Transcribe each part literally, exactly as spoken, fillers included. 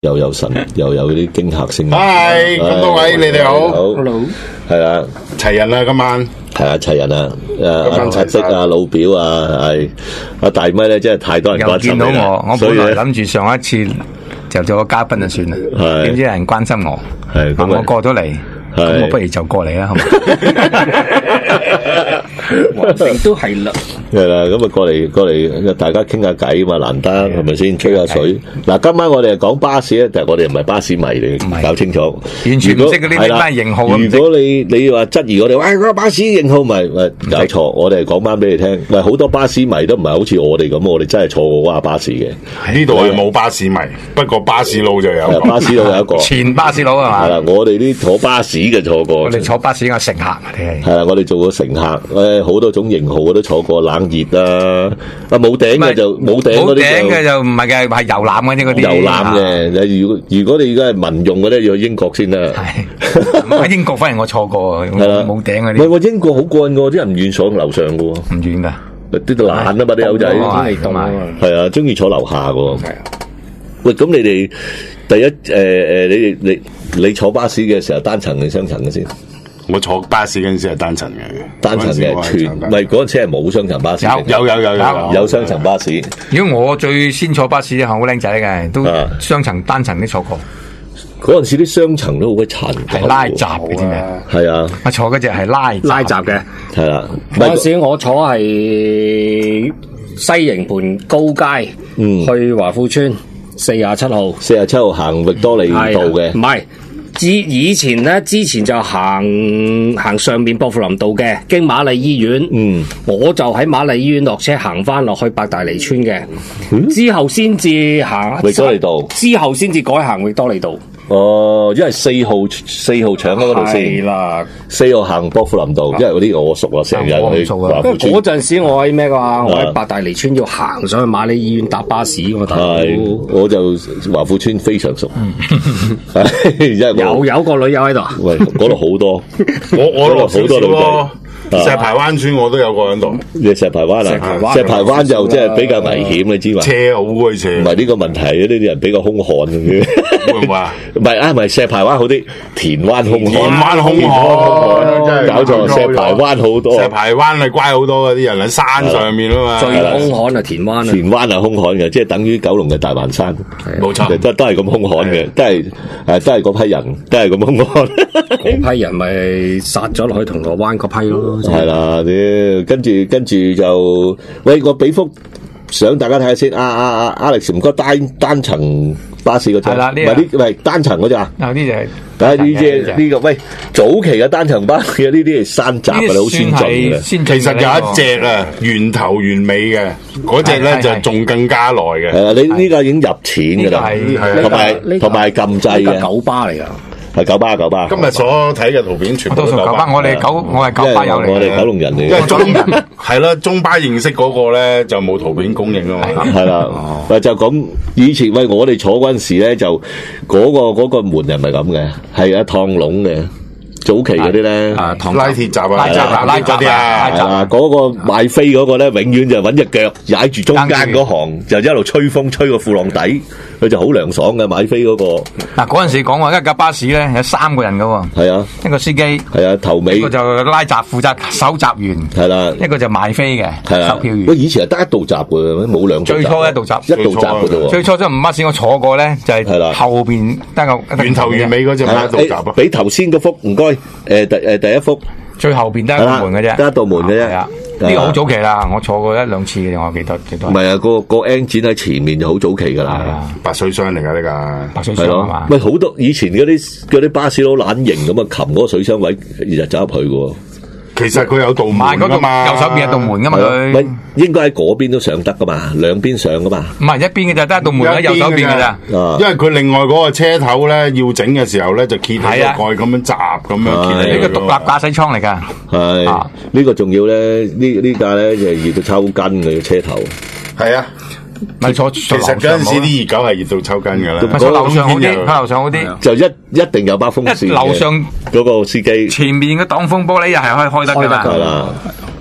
又有神，又有啲驚嚇聲。 係咁多位，你哋好， 好，係啦， 齊人啦今晚。 係啊，齊人啊，誒阿戚啊，老表啊，係阿大咪咧，真係太多人關心你啦。 又見到我，我本來諗住上一次就做個嘉賓就算啦，點知有人關心我， 係咁我過咗嚟。咁我不如就過嚟啦，係嘛？都係啦， 係啦，咁啊過嚟過嚟，大家傾下偈嘛，難得係咪先吹下水？嗱，今晚我哋係講巴士咧，但係我哋唔係巴士迷嚟，搞清楚。 完全唔識嗰啲咩型號。 如果你你話質疑我哋，喂嗰個巴士型號咪咪搞錯，我哋係講翻俾你聽。喂，好多巴士迷都唔係好似我哋咁，我哋真係坐過嗰架巴士嘅。 呢度係冇巴士迷，不過巴士佬就有。 巴士佬有一個前巴士佬係嘛？ 係啦，我哋啲坐巴士嘅坐過。 我哋坐巴士嘅乘客，係係啦，我哋做過乘客，誒好多種型號我都坐過，冷熱啊，啊冇頂嘅就冇頂嗰啲就冇頂嘅就唔係嘅，係遊覽嘅啫嗰啲。 遊覽嘅，如果如果你而家係民用嘅咧，要去英國先啦。 係喺英國反而我坐過，冇頂嗰啲。 唔係喎，英國好過癮嘅，啲人唔願上樓上嘅喎。 唔願㗎， 啲懶啊嘛啲友仔，係啊，中意坐樓下嘅。係啊，喂，咁你哋第一誒誒，你哋你你坐巴士嘅時候單層定雙層嘅先？ 我坐巴士嗰陣時係單層嘅， 單層嘅全，唔係嗰陣時係冇雙層巴士。 有有有有有有雙層巴士。 如果我最先坐巴士係好僆仔嘅，都雙層單層都坐過。 嗰陣時啲雙層都好鬼殘， 係拉閘嘅添啊！ 係啊， 我坐嗰隻係拉拉閘嘅， 係啦。 嗰陣時我坐係西營盤高街，嗯，去華富村四廿七號， 四廿七號行域多利道嘅， 唔係。之以前咧，之前就行行上面薄扶林道嘅，經瑪麗醫院。嗯，我就喺瑪麗醫院落車，行翻落去白大尼村嘅。嗯、之後先至行域多利道， 之後先至改行域多利道。 哦，因為四號四號搶喺嗰度先。係啦，四號行薄扶林道，因為嗰啲我熟啊，成日去華富村。 嗰陣時我喺咩噶？我喺白大尼村要行上去瑪麗醫院搭巴士噶嘛。 係，我就華富村非常熟。因為有有個女友喺度， 喂，嗰度好多， 我我度好多女仔。 石排灣村我都有個喺度， 你石排灣啊？石排灣就即係比較危險，你知嘛？ 車好鬼斜， 唔係呢個問題，呢啲人比較兇悍嘅。 會唔會啊？ 唔係啊，唔係石排灣好啲，田灣兇悍。 田灣兇悍，真係搞錯。石排灣好多， 石排灣係乖好多嘅，啲人喺山上面啊嘛。 最兇悍啊，田灣啊！ 田灣係兇悍嘅，即係等於九龍嘅大環山。 冇錯， 都都係咁兇悍嘅，都係誒，都係嗰批人，都係咁兇悍。 嗰批人咪殺咗落去銅鑼灣嗰批咯。 係啦，啲跟住跟住就，喂，我俾幅相大家睇下先。啊啊啊 Alex 唔該單單層巴士嗰隻， 係啦，呢個唔係呢，唔係單層嗰隻啊。 有啲就係， 啊呢隻呢個，喂，早期嘅單層巴士呢啲係山閘嘅，好先進嘅。 其實有一隻啊，圓頭圓尾嘅，嗰隻咧就仲更加耐嘅。 係啊，你呢個已經入錢噶啦，同埋同埋撳掣嘅九巴嚟噶。 係九巴九巴。 今日所睇嘅圖片全部都九巴。我哋九我係九巴友嚟， 我哋九龍人嚟。 因為中係啦，中巴認識嗰個咧就冇圖片供應啊嘛。 係啦，喂就咁以前喂我哋坐嗰陣時咧就嗰個嗰個門又唔係咁嘅，係一趟籠嘅。早期嗰啲咧， 拉鐵閘啊，拉閘拉嗰啲啊， 係啦，嗰個買飛嗰個咧，永遠就揾隻腳踩住中間嗰行，就一路吹風吹個褲浪底，佢就好涼爽嘅買飛嗰個。 嗱嗰陣時講話一架巴士咧有三個人噶喎， 係啊， 一個司機， 係啊，頭尾， 一個就拉閘負責搜閘員， 係啦， 一個就買飛嘅， 係啦， 售票員。 喂，以前係得一道閘嘅，冇兩道。 最初一道閘， 一道閘嘅啫喎。 最初真唔巴士我坐過咧，就係後邊得個圓頭圓尾嗰隻咪一道閘啊。 俾頭先嗰幅唔該，誒第誒第一幅。 最後邊得一道門嘅啫， 得一道門嘅啫。 呢個好早期啦，我坐過一兩次嘅，我記得幾多。 唔係啊，個個 engine 喺前面就好早期噶啦， 白水箱嚟噶呢個， 白水箱係嘛？ 喂，好多以前嗰啲嗰啲巴士佬懶型咁啊，擒嗰個水箱位就走入去嘅。 其實佢有道門噶嘛， 右手邊有道門噶嘛佢。 應該喺嗰邊都上得噶嘛，兩邊上噶嘛。 唔係一邊嘅就得一道門喺右手邊嘅咋。 因為佢另外嗰個車頭咧要整嘅時候咧就揭起個蓋咁樣閘咁樣揭。 呢個獨立駕駛艙嚟噶。 係呢個仲要咧，呢呢架咧就熱到抽筋嘅車頭。 係啊。 咪坐， 其實嗰陣時啲熱狗係熱到抽筋㗎啦。 坐樓上好啲，坐樓上好啲， 就一一定有把風扇嘅。 樓上嗰個司機前面嘅擋風玻璃又係可以開得㗎嘛。 係啦，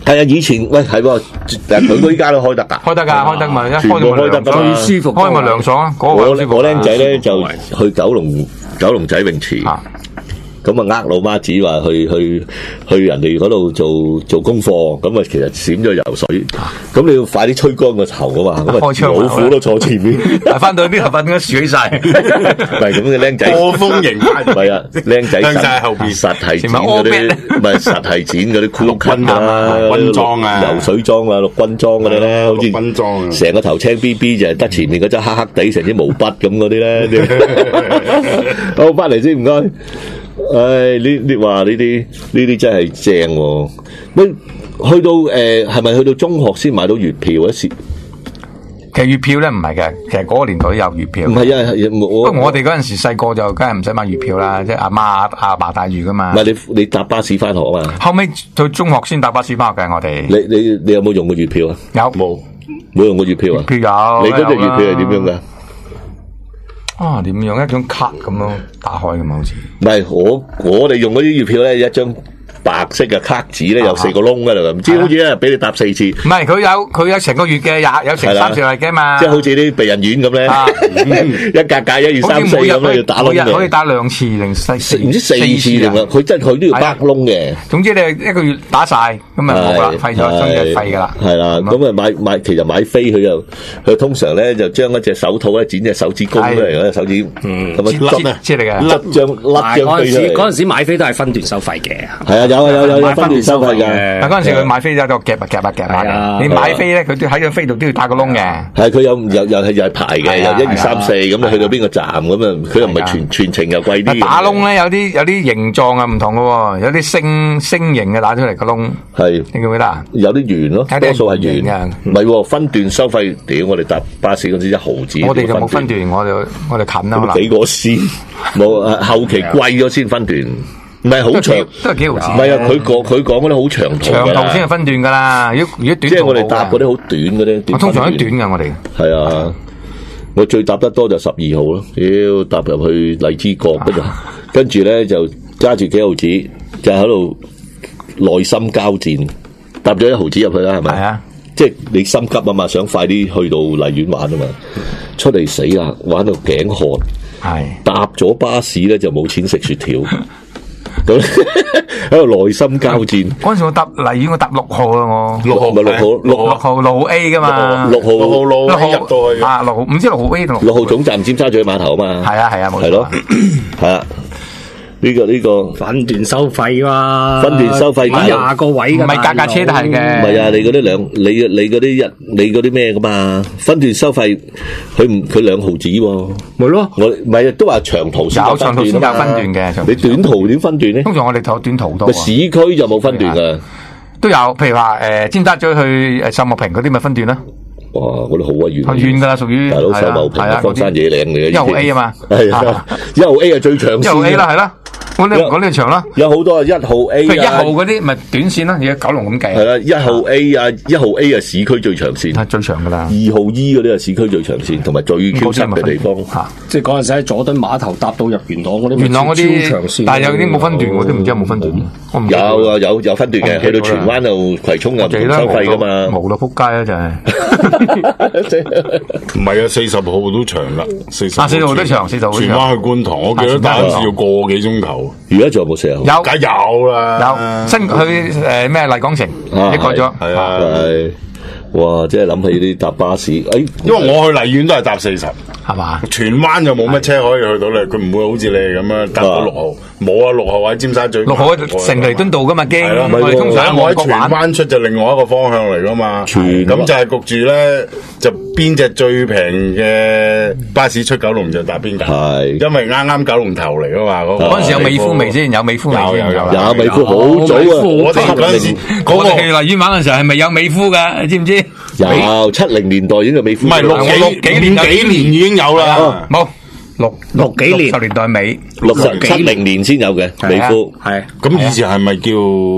係啊，以前喂係喎，但係佢嗰依家都開得㗎， 開得㗎，開得咪一開全部開得㗎嘛， 最舒服， 開咪涼爽啊！ 我我僆仔咧就去九龍九龍仔泳池。咁啊，呃老媽子話去去去人哋嗰度做做功課，咁啊其實閃咗游水，咁你要快啲吹乾個頭啊嘛，咁啊老虎都坐前面， 翻到啲頭髮點解豎起晒？ 唔係咁嘅僆仔， 破風型， 唔係啊，僆仔僆仔後邊實係剪嗰啲，唔係實係剪嗰啲箍巾啊， 軍裝啊， 游水裝啊，陸軍裝嗰啲咧，好似軍裝啊， 成個頭青 B B 就係得前面嗰隻黑黑地成支毛筆咁嗰啲咧。好，翻嚟先，唔該。唉，呢呢話呢啲呢啲真係正喎。喂，去到誒係咪去到中學先買到月票啊？時其實月票咧唔係嘅，其實嗰個年代都有月票。 唔係啊， 不過我哋嗰陣時細個就梗係唔使買月票啦，即係阿媽阿阿爸帶住噶嘛。 唔係你你搭巴士翻學啊嘛。 後尾到中學先搭巴士翻學嘅，我哋。 你你你有冇用過月票啊？ 有冇冇用過月票啊？ 月票有。 你嗰隻月票係點樣噶？ 啊，點樣一張卡咁咯，打開噶嘛，好似。 唔係我我哋用嗰啲月票咧，一張白色嘅卡紙咧，有四個窿喺度，唔知好似咧俾你搭四次。 唔係佢有佢有成個月嘅廿有成三次嚟嘅嘛。 即係好似啲避孕丸咁咧，一格格一二三四咁樣要打窿嘅。 每日可以打兩次定四唔知四次定啦，佢真係佢都要北窿嘅。總之你一個月打晒咁咪冇啦，廢咗真係廢噶啦。 係啦，咁啊買買其實買飛佢又佢通常咧就將一隻手套咧剪隻手指公出嚟嗰隻手指，咁啊甩啊，即係嚟嘅， 甩張甩張飛出嚟。 嗰陣時買飛都係分段收費嘅。 係啊，有啊有有有分段收費嘅。 但嗰陣時佢買飛有個夾啊夾啊夾啊，你買飛咧佢都喺個飛度都要打個窿嘅。 係佢有有又係又係排嘅，有一二三四咁啊，去到邊個站咁啊？佢又唔係全全程又貴啲。 打窿咧有啲有啲形狀啊唔同嘅喎，有啲星星形嘅打出嚟個窿。係你記唔記得啊？ 有啲圓咯，多數係圓嘅。唔係分段收費，屌我哋搭巴士嗰陣時一毫子。 我哋就冇分段，我哋我哋近啊嘛。 幾個先冇啊？後期貴咗先分段。唔係好長， 都係幾毫子。 唔係啊，佢講佢講嗰啲好長途長途先係分段噶啦。如果如果短， 即係我哋搭嗰啲好短嗰啲。 我通常都短噶，我哋。係啊，我最搭得多就十二號咯。屌，搭入去荔枝角嗰度，跟住咧就揸住幾毫子，就喺度內心交戰，搭咗一毫子入去啦，係咪？係啊。即係你心急啊嘛，想快啲去到荔園玩啊嘛，出嚟死啦，玩到頸渴。係。搭咗巴士咧就冇錢食雪條。咁喺度內心交戰。嗰陣時我搭荔園，我搭六號啊，我六號咪六號六六號六號 A 噶嘛，六號六號六號入到去啊，六號唔知六號 A 同六號總站尖沙咀碼頭啊嘛，係啊係啊冇錯，係咯係啊。呢個呢個分段收費嘛， 分段收費廿個位㗎， 唔係架架車都係嘅。 唔係啊，你嗰啲兩你你嗰啲一你嗰啲咩㗎嘛？分段收費佢唔佢兩毫子喎。咪咯，我唔係都話長途先有分段，有分段嘅。你短途點分段咧？通常我哋坐短途多。市區就冇分段㗎，都有。譬如話誒尖沙咀去誒秀茂坪嗰啲咪分段啦。哇！嗰啲好啊遠，遠噶啦，屬於大佬秀茂坪、荒山野嶺嚟嘅。一號 A 啊嘛，係啊，一號 A 係最長線。一號 A 啦，係啦，我呢講呢個長啦。有好多啊，一號 A 啊，一號嗰啲咪短線啦，而家九龍咁計。係啦，一號 A 啊，一號 A 啊，市區最長線，係最長噶啦。二號 E 嗰啲係市區最長線，同埋最 Q 七嘅地方。嚇！即係嗰陣時喺佐敦碼頭搭到入元朗嗰啲，元朗嗰啲超長線。但係有啲冇分段，我都唔知有冇分段。有啊，有有分段嘅，去到荃灣又葵涌又唔收費噶嘛。冇啦，撲街啊！就係。唔係啊，四十號都長啦，四十號都長，四十號荃灣去觀塘，我記得嗰陣時要個幾鐘頭。而家仲有冇四十號？有，梗有啦。有新去誒咩麗港城，一改咗。係啊，係。哇！即係諗起啲搭巴士，誒，因為我去荔園都係搭四十，係嘛？荃灣就冇乜車可以去到你，佢唔會好似你咁樣搭到六號。冇啊，六號喺尖沙咀，六號成彌敦道噶嘛，驚。我哋通常我喺荃灣出就另外一個方向嚟噶嘛，咁就係焗住咧，就邊隻最平嘅巴士出九龍就搭邊架。係，因為啱啱九龍頭嚟噶嘛，嗰個。嗰陣時有美孚未先？有美孚未先？有有有美孚好早啊！我哋嗰陣時，我哋去荔園玩嘅時候係咪有美孚噶？你知唔知？有七零年代已經有美孚，唔係六幾幾年幾年已經有啦，冇。六六幾年，十年代尾，六十七零年先有嘅美孚，係咁以前係咪叫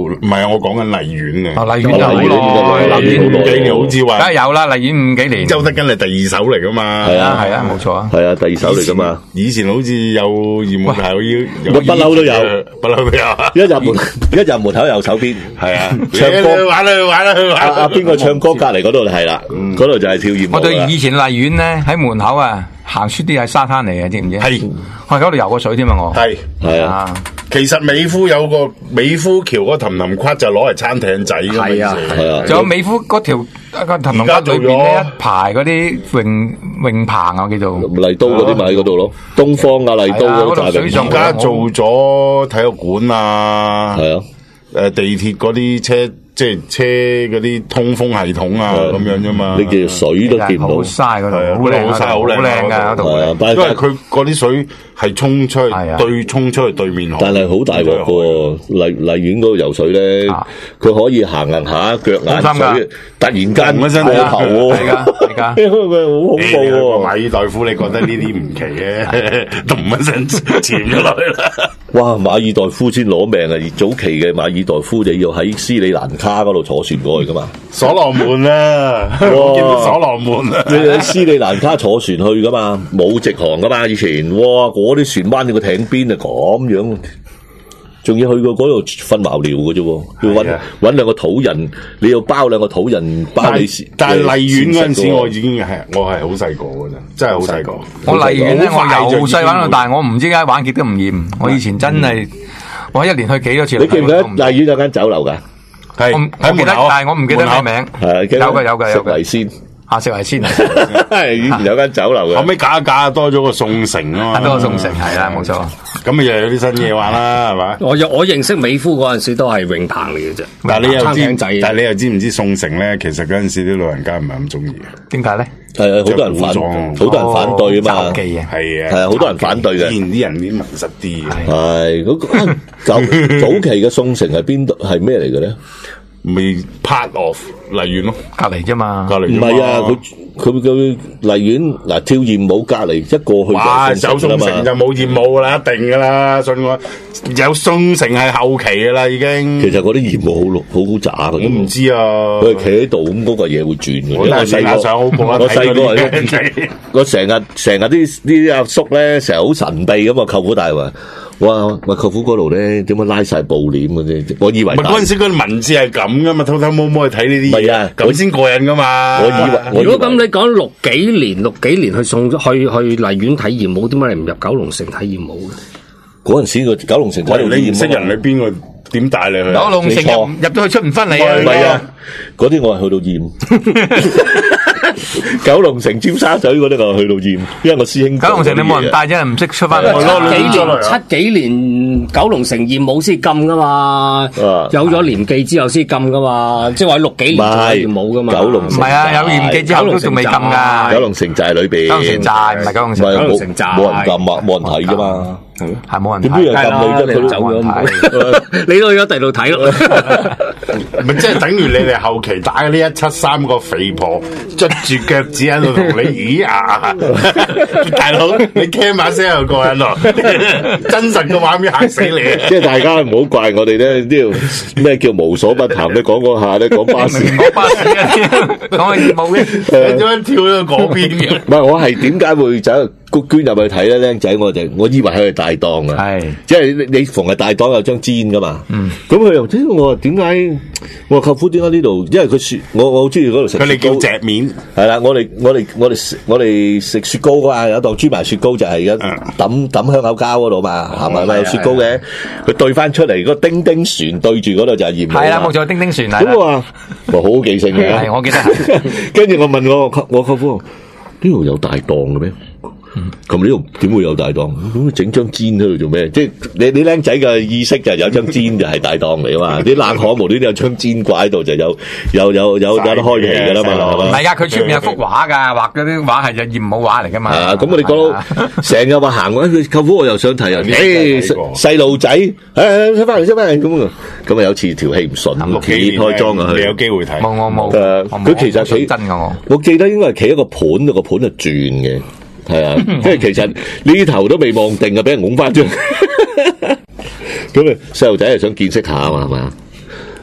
唔係啊，我講緊荔園啊。 荔園就好耐， 荔園五幾年好似話， 梗係有啦，荔園五幾年。 周德根係第二手嚟噶嘛？ 係啊， 係啊，冇錯啊。 係啊，第二手嚟噶嘛。 以前好似有義務係要， 不嬲都有， 不嬲都有。 一入門一入門口右手邊，係啊， 唱歌玩啦玩啦玩。 阿阿邊個唱歌隔離嗰度係啦，嗰度就係跳艷舞。 我對以前荔園咧喺門口啊，行出啲係沙灘嚟嘅，知唔知？ 係， 我喺嗰度游過水添啊！我係係啊。 其實美孚有個美孚橋嗰個氹氹窟就攞嚟撐艇仔㗎嘛， 係啊係啊， 仲有美孚嗰條個氹氹窟裏邊呢一排嗰啲泳泳棚啊，叫做麗都嗰啲咪喺嗰度咯，東方啊麗都嗰啲就係而家做咗體育館啊， 係啊， 誒地鐵嗰啲車。即係車嗰啲通風系統啊，咁樣啫嘛。 你叫水都見唔到， 好嘥嗰度， 好靚，好嘥，好靚㗎嗰度。 因為佢嗰啲水係衝出去對衝出去對面河。 但係好大鑊嘅喎，荔荔園嗰度游水咧，佢可以行行下腳眼水，突然間一身過頭喎， 係㗎，係㗎， 佢好恐怖喎。 馬爾代夫，你覺得呢啲唔奇嘅，咚一聲潛咗落去啦。 哇！馬爾代夫先攞命啊！早期嘅馬爾代夫就要喺斯里蘭卡嗰度坐船過去噶嘛。 所羅門啊，我見到所羅門啊！ 你喺斯里蘭卡坐船去噶嘛，冇直航噶嘛。以前哇，嗰啲船彎住個艇邊啊，咁樣，仲要去過嗰度瞓茅寮嘅啫喎，要揾揾兩個土人，你要包兩個土人包你。 但係荔園嗰陣時，我已經係我係好細個嘅啫，真係好細個。 我荔園咧，我由細玩到大，我唔知點解玩極都唔厭。我以前真係我一年去幾多次。 你記唔記得荔園有間酒樓㗎？ 係我記得，但係我唔記得咩名。 係有嘅有嘅有嘅。 食維仙。 啊，食維仙啊！ 係以前有間酒樓嘅， 後尾搞一搞多咗個宋城啊嘛， 多個宋城係啦，冇錯。 咁咪又有啲新嘢玩啦，係嘛？ 我我認識美孚嗰陣時都係泳棚嚟嘅啫。 但係你又知，但係你又知唔知宋城咧？其實嗰陣時啲老人家唔係咁中意嘅。 點解咧？ 係啊，好多人反，好多人反對啊嘛。 係啊， 係啊，好多人反對嘅。 以前啲人啲文實啲嘅。 係嗰個早早期嘅宋城係邊度？係咩嚟嘅咧？ 咪 part of 荔園咯， 隔離啫嘛， 隔離唔係啊，佢佢佢荔園嗱跳艷舞隔離一過去哇，有宋城就冇艷舞啦，一定噶啦，信我。有宋城係後期噶啦，已經。 其實嗰啲艷舞好好好渣嘅。 我唔知啊， 佢係企喺度咁，嗰個嘢會轉嘅。 我細個上好過我細個我成日成日啲啲阿叔咧，成日好神秘咁啊，舅父大話。哇！喂，舅父嗰度咧，點解拉晒布簾嘅啫？我以為嗰陣時嗰啲文字係咁噶嘛，偷偷摸摸去睇呢啲嘢， 係啊， 咁先過癮噶嘛。 我以為， 如果咁你講六幾年，六幾年去送去去荔園睇艷舞，點解你唔入九龍城睇艷舞嘅？ 嗰陣時個九龍城睇你唔識人，你邊個點帶你去？ 九龍城入入到去出唔翻嚟啊！ 唔係啊，嗰啲我係去到厭。九龍城尖沙咀嗰啲我去到厭，因為我師兄。 九龍城你冇人帶啫，唔識出翻嚟。 七幾年七幾年九龍城艷舞先禁噶嘛，有咗廉記之後先禁噶嘛，即係話六幾年做艷舞噶嘛。 九龍城唔係啊，有廉記之後都仲未禁噶。 九龍城寨裏邊。 九龍城寨唔係九龍城。 九龍城寨冇人禁啊，冇人睇啫嘛。 係冇人睇。 點知又禁你啫？佢走咗， 你都去咗第度睇咯。 咪即係等於你哋後期打呢一七三個肥婆捽住腳趾喺度同你咦啊！大佬你聽把聲又過癮咯，真實嘅畫面嚇死你！ 即係大家唔好怪我哋咧，呢度咩叫無所不談咧？講講下咧，講巴士， 講巴士啊，講業務嘅， 點解跳咗嗰邊嘅？ 唔係我係點解會走捐入去睇咧？僆仔我就我以為佢係大檔啊，係即係你你逢係大檔有張氈噶嘛，咁佢又聽我話點解？我話舅父點解呢度？因為佢雪我我好中意嗰度食。 佢哋叫隻面係啦，我哋我哋我哋我哋食雪糕噶嘛，有檔豬排雪糕就係而家抌抌香口膠嗰度嘛，係咪咪有雪糕嘅？佢對翻出嚟嗰個叮叮船對住嗰度就係鹽。係啦，冇錯，叮叮船係。 咁我話我好記性嘅， 係我記得。跟住我問我我舅父呢度有大檔嘅咩？咁呢度點會有大檔？咁整張氈喺度做咩？即係你你僆仔嘅意識就係有張氈就係大檔嚟啊嘛！啲冷巷無端端有張氈掛喺度就有有有有有得開期㗎啦嘛！ 唔係啊，佢出面有幅畫㗎，畫嗰啲畫係就艷舞畫嚟㗎嘛。 係啊，咁我哋講到成日話行嗰舅父，我又想睇啊！誒細路仔誒出翻嚟出翻嚟咁啊！咁啊有次條氣唔順，企開裝啊， 你有機會睇？ 冇我冇。 誒，佢其實企真㗎我。 我記得應該係企喺個盤度，個盤係轉嘅。係啊，即係其實呢頭都未望定啊，俾人拱翻張。咁啊，細路仔係想見識下啊嘛，係嘛？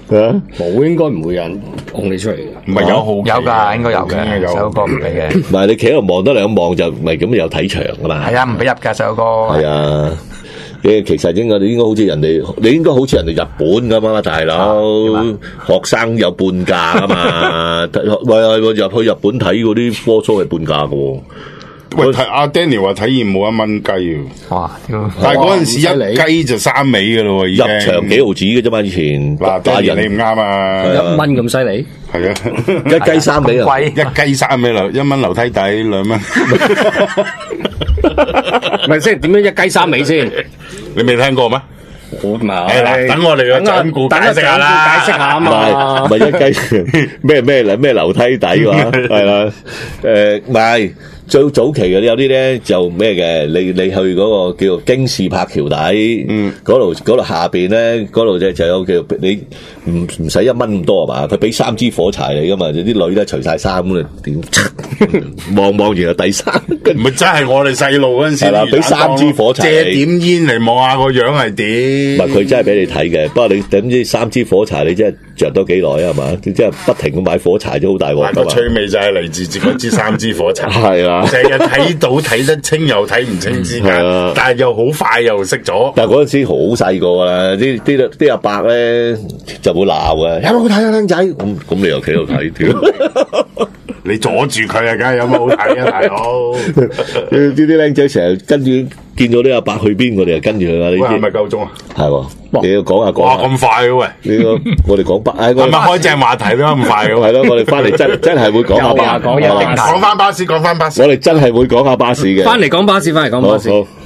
冇應該唔會有人拱你出嚟嘅。 唔係有好有㗎，應該有嘅， 有首歌唔俾嘅。 唔係你企喺度望多兩望就唔係咁有睇場㗎嘛。 係啊，唔俾入㗎首歌。 係啊。誒，其實應該你應該好似人哋，你應該好似人哋日本咁嘛，大佬，學生有半價㗎嘛。喂，入去日本睇嗰啲科蘇係半價㗎喎。 喂，睇阿 Daniel 話體驗冇一蚊雞喎， 哇！ 但係嗰陣時一雞就三尾㗎咯喎，已經入場幾毫子嘅啫嘛，以前嗱，大人你唔啱啊， 一蚊咁犀利， 係啊， 一雞三尾啊， 一雞三尾樓，一蚊樓梯底兩蚊， 唔係先點樣一雞三尾先？ 你未聽過咩？ 好嘛， 嗱，等我哋個掌故解釋下啦， 解釋下啊嘛， 唔係一雞咩咩咩樓梯底話係啦，誒唔係。最早期嘅有啲咧就咩嘅，你你去嗰個叫做京士柏橋底，嗯，嗰度嗰度下邊咧，嗰度就就有叫你唔唔使一蚊咁多係嘛？佢俾三支火柴你噶嘛，有啲女咧除晒衫咁啊點望望完就第三， 唔係真係我哋細路嗰陣時， 係啦，俾三支火柴， 借點煙嚟望下個樣係點？ 唔係佢真係俾你睇嘅，不過你點知三支火柴你真係着多幾耐啊？係嘛？即係不停咁買火柴都好大鑊㗎嘛。 個趣味就係嚟自嗰支三支火柴， 係啦。 成日睇到睇得清又睇唔清之間，嗯、但係又好快又熄咗。 但係嗰陣時好細個啦，啲啲啲阿伯咧就會鬧嘅，有冇好睇啊，僆仔？咁咁你又企度睇條？ 你阻住佢啊，梗係有乜好睇啊，大佬！ 呢啲僆仔成日跟住見到啲阿伯去邊，我哋就跟住佢啦。你係咪夠鐘啊？ 係喎，你要講下講下。 哇，咁快嘅喂！ 呢個我哋講巴，係咪開正話題都咁快嘅？ 係咯，我哋翻嚟真真係會講下巴， 講講講翻巴士，講翻巴士。 我哋真係會講下巴士嘅。 翻嚟講巴士，翻嚟講巴士。 好。